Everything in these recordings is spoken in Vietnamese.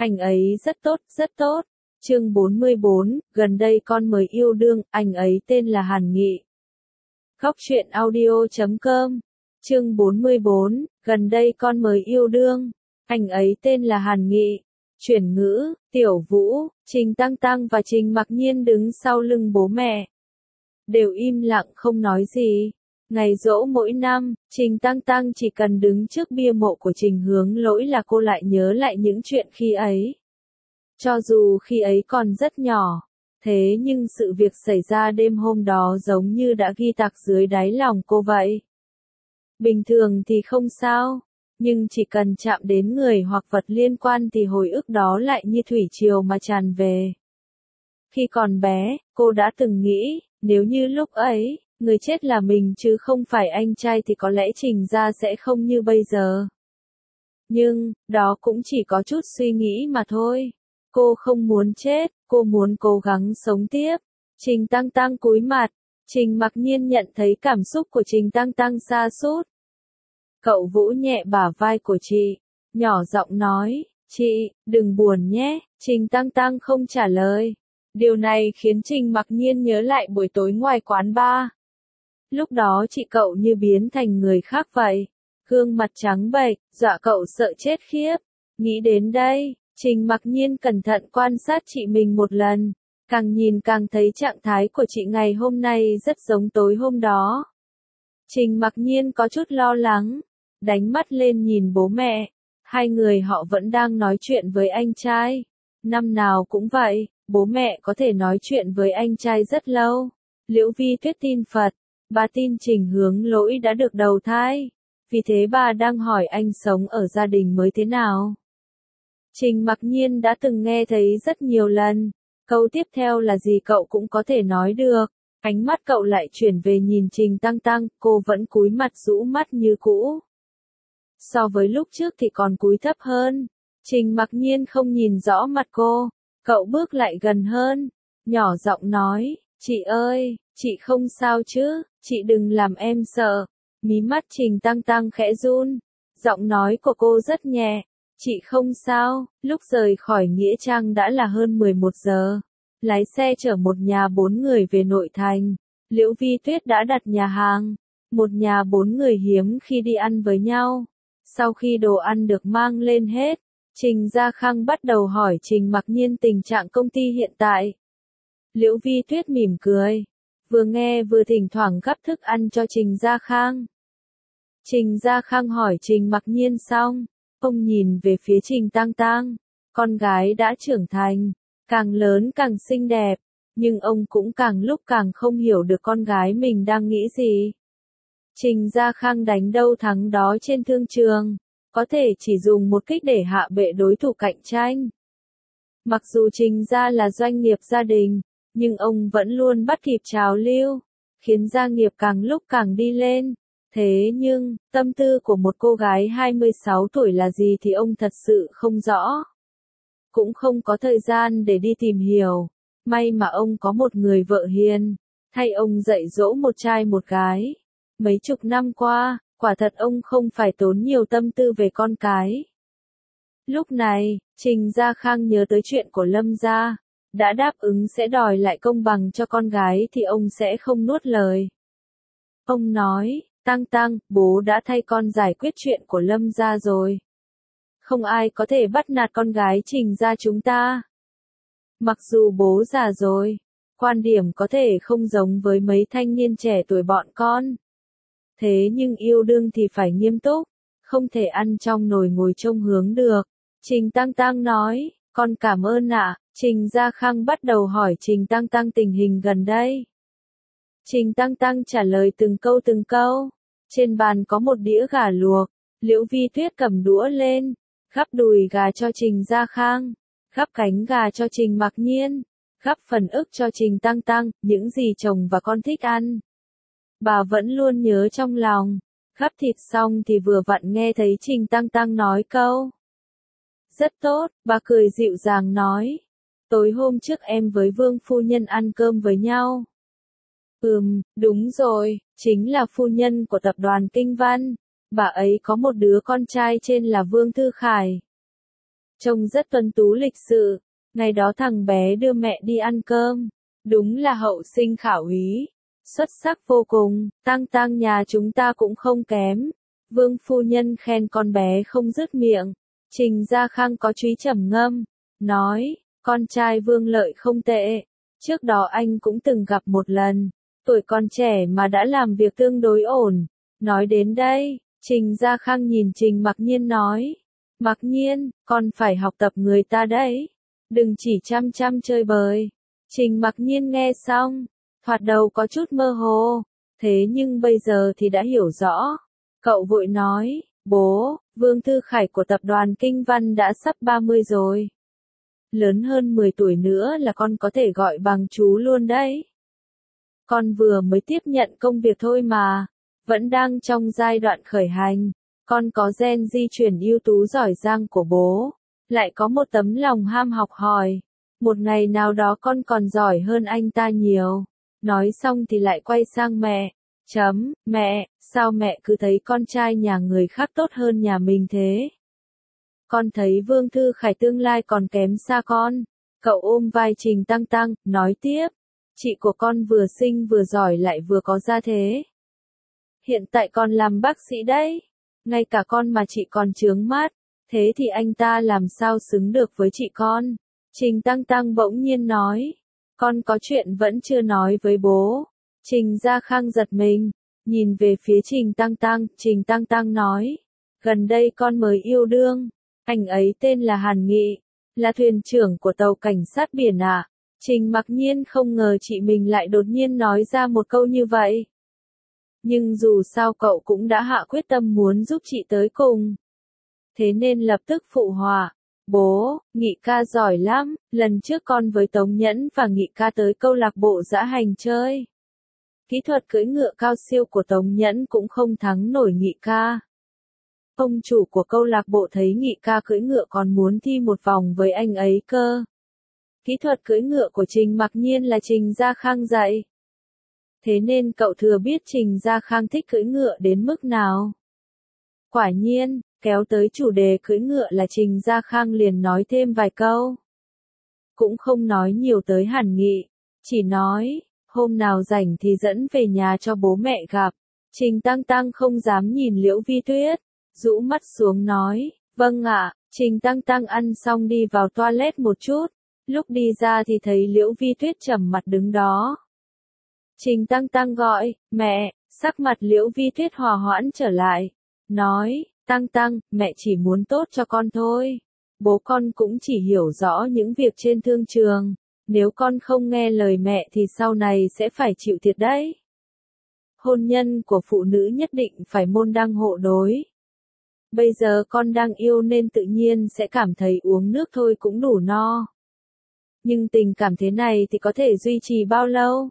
Anh ấy rất tốt, rất tốt. Chương 44, gần đây con mới yêu đương, anh ấy tên là Hàn Nghị. Góc truyện audio.com. Chương 44, gần đây con mới yêu đương, anh ấy tên là Hàn Nghị. Chuyển ngữ, Tiểu Vũ, Trình Tăng Tăng và Trình Mặc Nhiên đứng sau lưng bố mẹ. Đều im lặng không nói gì. Ngày giỗ mỗi năm, Trình Tăng Tăng chỉ cần đứng trước bia mộ của Trình Hướng Lỗi là cô lại nhớ lại những chuyện khi ấy. Cho dù khi ấy còn rất nhỏ, thế nhưng sự việc xảy ra đêm hôm đó giống như đã ghi tạc dưới đáy lòng cô vậy. Bình thường thì không sao, nhưng chỉ cần chạm đến người hoặc vật liên quan thì hồi ức đó lại như thủy triều mà tràn về. Khi còn bé, cô đã từng nghĩ, nếu như lúc ấy, người chết là mình chứ không phải anh trai thì có lẽ Trình gia sẽ không như bây giờ. Nhưng, đó cũng chỉ có chút suy nghĩ mà thôi. Cô không muốn chết, cô muốn cố gắng sống tiếp. Trình Tăng Tăng cúi mặt, Trình Mặc Nhiên nhận thấy cảm xúc của Trình Tăng Tăng sa sút. Cậu vỗ nhẹ bả vai của chị, nhỏ giọng nói, chị, đừng buồn nhé. Trình Tăng Tăng không trả lời. Điều này khiến Trình Mặc Nhiên nhớ lại buổi tối ngoài quán bar. Lúc đó chị cậu như biến thành người khác vậy. Gương mặt trắng bệch, dọa cậu sợ chết khiếp. Nghĩ đến đây, Trình Mặc Nhiên cẩn thận quan sát chị mình một lần. Càng nhìn càng thấy trạng thái của chị ngày hôm nay rất giống tối hôm đó. Trình Mặc Nhiên có chút lo lắng, đánh mắt lên nhìn bố mẹ. Hai người họ vẫn đang nói chuyện với anh trai. Năm nào cũng vậy, bố mẹ có thể nói chuyện với anh trai rất lâu. Liễu Vi Tuyết tin Phật, bà tin Trình Hướng Lỗi đã được đầu thai. Vì thế bà đang hỏi anh sống ở gia đình mới thế nào. Trình Mặc Nhiên đã từng nghe thấy rất nhiều lần. Câu tiếp theo là gì cậu cũng có thể nói được. Ánh mắt cậu lại chuyển về nhìn Trình Tăng Tăng, cô vẫn cúi mặt rũ mắt như cũ. So với lúc trước thì còn cúi thấp hơn. Trình Mặc Nhiên không nhìn rõ mặt cô. Cậu bước lại gần hơn, nhỏ giọng nói, chị ơi, chị không sao chứ, chị đừng làm em sợ. Mí mắt Trình Tăng Tăng khẽ run, giọng nói của cô rất nhẹ, chị không sao. Lúc rời khỏi Nghĩa Trang đã là hơn 11 giờ. Lái xe chở một nhà 4 người về nội thành. Liễu Vi Tuyết đã đặt nhà hàng. Một nhà 4 người hiếm khi đi ăn với nhau. Sau khi đồ ăn được mang lên hết, Trình Gia Khang bắt đầu hỏi Trình Mặc Nhiên tình trạng công ty hiện tại. Liễu Vi Tuyết mỉm cười, vừa nghe vừa thỉnh thoảng gắp thức ăn cho Trình Gia Khang. Trình Gia Khang hỏi Trình Mặc Nhiên xong, ông nhìn về phía Trình Tăng Tăng. Con gái đã trưởng thành, càng lớn càng xinh đẹp, nhưng ông cũng càng lúc càng không hiểu được con gái mình đang nghĩ gì. Trình Gia Khang đánh đâu thắng đó trên thương trường, có thể chỉ dùng một kích để hạ bệ đối thủ cạnh tranh. Mặc dù Trình gia là doanh nghiệp gia đình, nhưng ông vẫn luôn bắt kịp trào lưu, khiến gia nghiệp càng lúc càng đi lên. Thế nhưng, tâm tư của một cô gái 26 tuổi là gì thì ông thật sự không rõ. Cũng không có thời gian để đi tìm hiểu. May mà ông có một người vợ hiền, thay ông dạy dỗ một trai một gái. Mấy chục năm qua, quả thật ông không phải tốn nhiều tâm tư về con cái. Lúc này, Trình Gia Khang nhớ tới chuyện của Lâm gia. Đã đáp ứng sẽ đòi lại công bằng cho con gái thì ông sẽ không nuốt lời. Ông nói, Tăng Tăng, bố đã thay con giải quyết chuyện của Lâm gia rồi. Không ai có thể bắt nạt con gái Trình gia chúng ta. Mặc dù bố già rồi, quan điểm có thể không giống với mấy thanh niên trẻ tuổi bọn con. Thế nhưng yêu đương thì phải nghiêm túc, không thể ăn trong nồi ngồi trông hướng được. Trình Tăng Tăng nói, con cảm ơn ạ. Trình Gia Khang bắt đầu hỏi Trình Tăng Tăng tình hình gần đây. Trình Tăng Tăng trả lời từng câu. Trên bàn có một đĩa gà luộc, Liễu Vi Tuyết cầm đũa lên, gắp đùi gà cho Trình Gia Khang, gắp cánh gà cho Trình Mặc Nhiên, gắp phần ức cho Trình Tăng Tăng, những gì chồng và con thích ăn. Bà vẫn luôn nhớ trong lòng. Gắp thịt xong thì vừa vặn nghe thấy Trình Tăng Tăng nói câu. Rất tốt, bà cười dịu dàng nói. Tối hôm trước em với Vương phu nhân ăn cơm với nhau. Đúng rồi, chính là phu nhân của tập đoàn Kinh Văn. Bà ấy có một đứa con trai tên là Vương Thư Khải. trông rất tuấn tú lịch sự. Ngày đó thằng bé đưa mẹ đi ăn cơm, đúng là hậu sinh khảo úy, xuất sắc vô cùng, Tăng Tăng nhà chúng ta cũng không kém. Vương phu nhân khen con bé không dứt miệng. Trình Gia Khang có chúy trầm ngâm, nói, con trai Vương Lợi không tệ. Trước đó anh cũng từng gặp một lần, tuổi còn trẻ mà đã làm việc tương đối ổn. Nói đến đây, Trình Gia Khang nhìn Trình Mặc Nhiên nói, Mặc Nhiên, con phải học tập người ta đấy, đừng chỉ chăm chăm chơi bời. Trình Mặc Nhiên nghe xong, thoạt đầu có chút mơ hồ, thế nhưng bây giờ thì đã hiểu rõ. Cậu vội nói, bố, Vương Thư Khải của tập đoàn Kinh Văn đã sắp 30 rồi. Lớn hơn 10 tuổi nữa là con có thể gọi bằng chú luôn đấy. Con vừa mới tiếp nhận công việc thôi mà, vẫn đang trong giai đoạn khởi hành. Con có gen di truyền ưu tú giỏi giang của bố, lại có một tấm lòng ham học hỏi. Một ngày nào đó con còn giỏi hơn anh ta nhiều. Nói xong thì lại quay sang mẹ. Mẹ, sao mẹ cứ thấy con trai nhà người khác tốt hơn nhà mình thế? Con thấy Vương Thư Khải tương lai còn kém xa con. Cậu ôm vai Trình Tăng Tăng, nói tiếp. Chị của con vừa xinh vừa giỏi lại vừa có gia thế. Hiện tại con làm bác sĩ đấy. Ngay cả con mà chị còn chướng mắt. Thế thì anh ta làm sao xứng được với chị con? Trình Tăng Tăng bỗng nhiên nói. Con có chuyện vẫn chưa nói với bố. Trình Gia Khang giật mình, nhìn về phía Trình Tăng Tăng nói. Gần đây con mới yêu đương, anh ấy tên là Hàn Nghị, là thuyền trưởng của tàu cảnh sát biển à. Trình Mặc Nhiên không ngờ chị mình lại đột nhiên nói ra một câu như vậy. Nhưng dù sao cậu cũng đã hạ quyết tâm muốn giúp chị tới cùng. Thế nên lập tức phụ họa. Bố, Nghị ca giỏi lắm, lần trước con với Tống Nhẫn và Nghị ca tới câu lạc bộ dã hành chơi. Kỹ thuật cưỡi ngựa cao siêu của Tống Nhẫn cũng không thắng nổi Nghị ca. Ông chủ của câu lạc bộ thấy Nghị ca cưỡi ngựa còn muốn thi một vòng với anh ấy cơ. Kỹ thuật cưỡi ngựa của Trình Mặc Nhiên là Trình Gia Khang dạy. Thế nên cậu thừa biết Trình Gia Khang thích cưỡi ngựa đến mức nào. Quả nhiên, kéo tới chủ đề cưỡi ngựa là Trình Gia Khang liền nói thêm vài câu. Cũng không nói nhiều tới Hàn Nghị, chỉ nói, hôm nào rảnh thì dẫn về nhà cho bố mẹ gặp. Trình Tăng Tăng không dám nhìn Liễu Vi Tuyết, rũ mắt xuống nói, vâng ạ. Trình Tăng Tăng ăn xong đi vào toilet một chút, lúc đi ra thì thấy Liễu Vi Tuyết trầm mặt đứng đó. Trình Tăng Tăng gọi, mẹ, sắc mặt Liễu Vi Tuyết hòa hoãn trở lại, nói, Tăng Tăng, mẹ chỉ muốn tốt cho con thôi. Bố con cũng chỉ hiểu rõ những việc trên thương trường, nếu con không nghe lời mẹ thì sau này sẽ phải chịu thiệt đấy. Hôn nhân của phụ nữ nhất định phải môn đăng hộ đối. Bây giờ con đang yêu nên tự nhiên sẽ cảm thấy uống nước thôi cũng đủ no. Nhưng tình cảm thế này thì có thể duy trì bao lâu?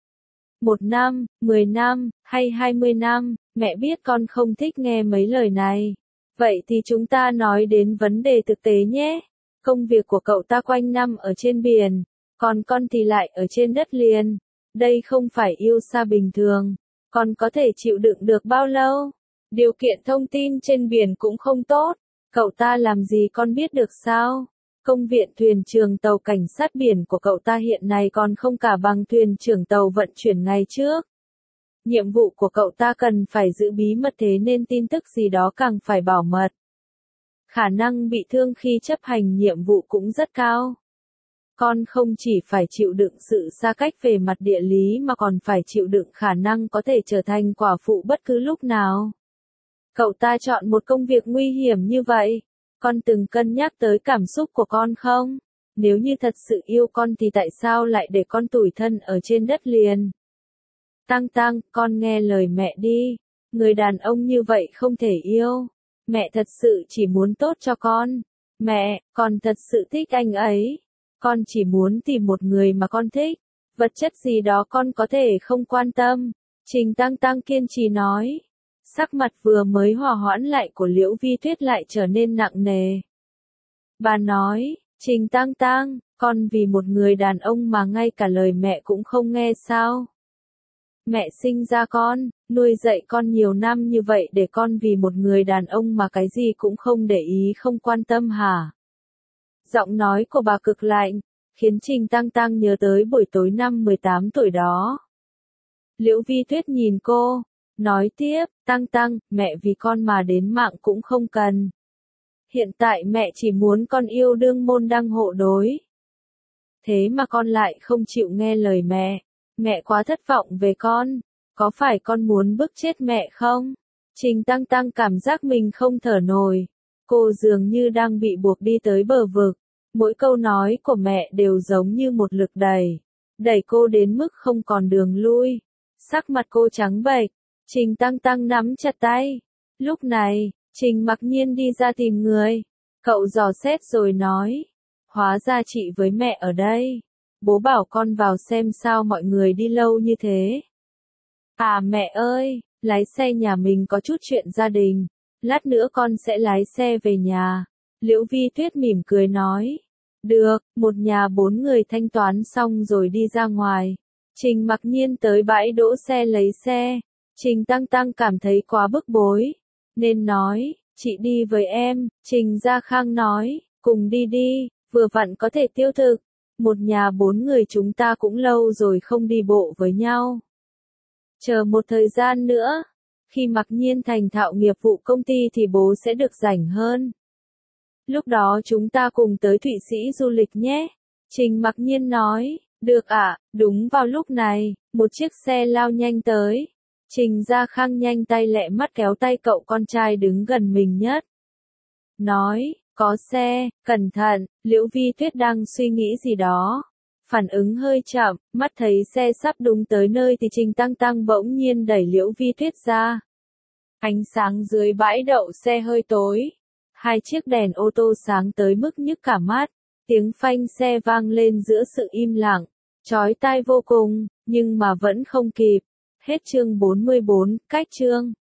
1 năm, 10 năm, hay 20 năm, mẹ biết con không thích nghe mấy lời này. Vậy thì chúng ta nói đến vấn đề thực tế nhé. Công việc của cậu ta quanh năm ở trên biển, còn con thì lại ở trên đất liền. Đây không phải yêu xa bình thường. Con có thể chịu đựng được bao lâu? Điều kiện thông tin trên biển cũng không tốt. Cậu ta làm gì con biết được sao? Công viện thuyền trưởng tàu cảnh sát biển của cậu ta hiện nay còn không cả bằng thuyền trưởng tàu vận chuyển ngày trước. Nhiệm vụ của cậu ta cần phải giữ bí mật thế nên tin tức gì đó càng phải bảo mật. Khả năng bị thương khi chấp hành nhiệm vụ cũng rất cao. Con không chỉ phải chịu đựng sự xa cách về mặt địa lý mà còn phải chịu đựng khả năng có thể trở thành quả phụ bất cứ lúc nào. Cậu ta chọn một công việc nguy hiểm như vậy. Con từng cân nhắc tới cảm xúc của con không? Nếu như thật sự yêu con thì tại sao lại để con tủi thân ở trên đất liền? Tăng Tăng, con nghe lời mẹ đi. Người đàn ông như vậy không thể yêu. Mẹ thật sự chỉ muốn tốt cho con. Mẹ, con thật sự thích anh ấy. Con chỉ muốn tìm một người mà con thích. Vật chất gì đó con có thể không quan tâm. Trình Tăng Tăng kiên trì nói. Sắc mặt vừa mới hòa hoãn lại của Liễu Vi Tuyết lại trở nên nặng nề. Bà nói, Trình Tăng Tăng, con vì một người đàn ông mà ngay cả lời mẹ cũng không nghe sao? Mẹ sinh ra con, nuôi dạy con nhiều năm như vậy để con vì một người đàn ông mà cái gì cũng không để ý không quan tâm hả? Giọng nói của bà cực lạnh, khiến Trình Tăng Tăng nhớ tới buổi tối năm 18 tuổi đó. Liễu Vi Tuyết nhìn cô, nói tiếp, Tăng Tăng, mẹ vì con mà đến mạng cũng không cần. Hiện tại mẹ chỉ muốn con yêu đương môn đăng hộ đối. Thế mà con lại không chịu nghe lời mẹ quá thất vọng về con, có phải con muốn bức chết mẹ không? Trình Tăng Tăng cảm giác mình không thở nổi, cô dường như đang bị buộc đi tới bờ vực, mỗi câu nói của mẹ đều giống như một lực đẩy cô đến mức không còn đường lui. Sắc mặt cô trắng bệch, Trình Tăng Tăng nắm chặt tay. Lúc này, Trình Mặc Nhiên đi ra tìm người, cậu dò xét rồi nói, hóa ra chị với mẹ ở đây, bố bảo con vào xem sao mọi người đi lâu như thế. À mẹ ơi, lái xe nhà mình có chút chuyện gia đình, lát nữa con sẽ lái xe về nhà. Liễu Vi Tuyết mỉm cười nói, được, một nhà 4 người thanh toán xong rồi đi ra ngoài. Trình Mặc Nhiên tới bãi đỗ xe lấy xe, Trình Tăng Tăng cảm thấy quá bức bối, nên nói, chị đi với em. Trình Gia Khang nói, cùng đi đi, vừa vặn có thể tiêu thực, một nhà 4 người chúng ta cũng lâu rồi không đi bộ với nhau. Chờ một thời gian nữa, khi Mặc Nhiên thành thạo nghiệp vụ công ty thì bố sẽ được rảnh hơn. Lúc đó chúng ta cùng tới Thụy Sĩ du lịch nhé. Trình Mặc Nhiên nói, được ạ. Đúng vào lúc này, một chiếc xe lao nhanh tới. Trình Gia Khang nhanh tay lẹ mắt kéo tay cậu con trai đứng gần mình nhất. Nói, có xe, cẩn thận. Liễu Vi Tuyết đang suy nghĩ gì đó. Phản ứng hơi chậm, mắt thấy xe sắp đúng tới nơi thì Trình Tăng Tăng bỗng nhiên đẩy Liễu Vi Tuyết ra. Ánh sáng dưới bãi đậu xe hơi tối. Hai chiếc đèn ô tô sáng tới mức nhức cả mắt. Tiếng phanh xe vang lên giữa sự im lặng, chói tai vô cùng, nhưng mà vẫn không kịp. Hết chương 44, cách chương.